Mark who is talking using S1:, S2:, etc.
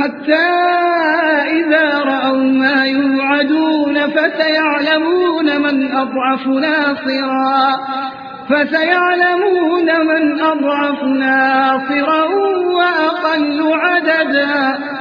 S1: حتى إذا رأوا ما يوعدون فسيعلمون من أضعف ناصرا وأقل عددا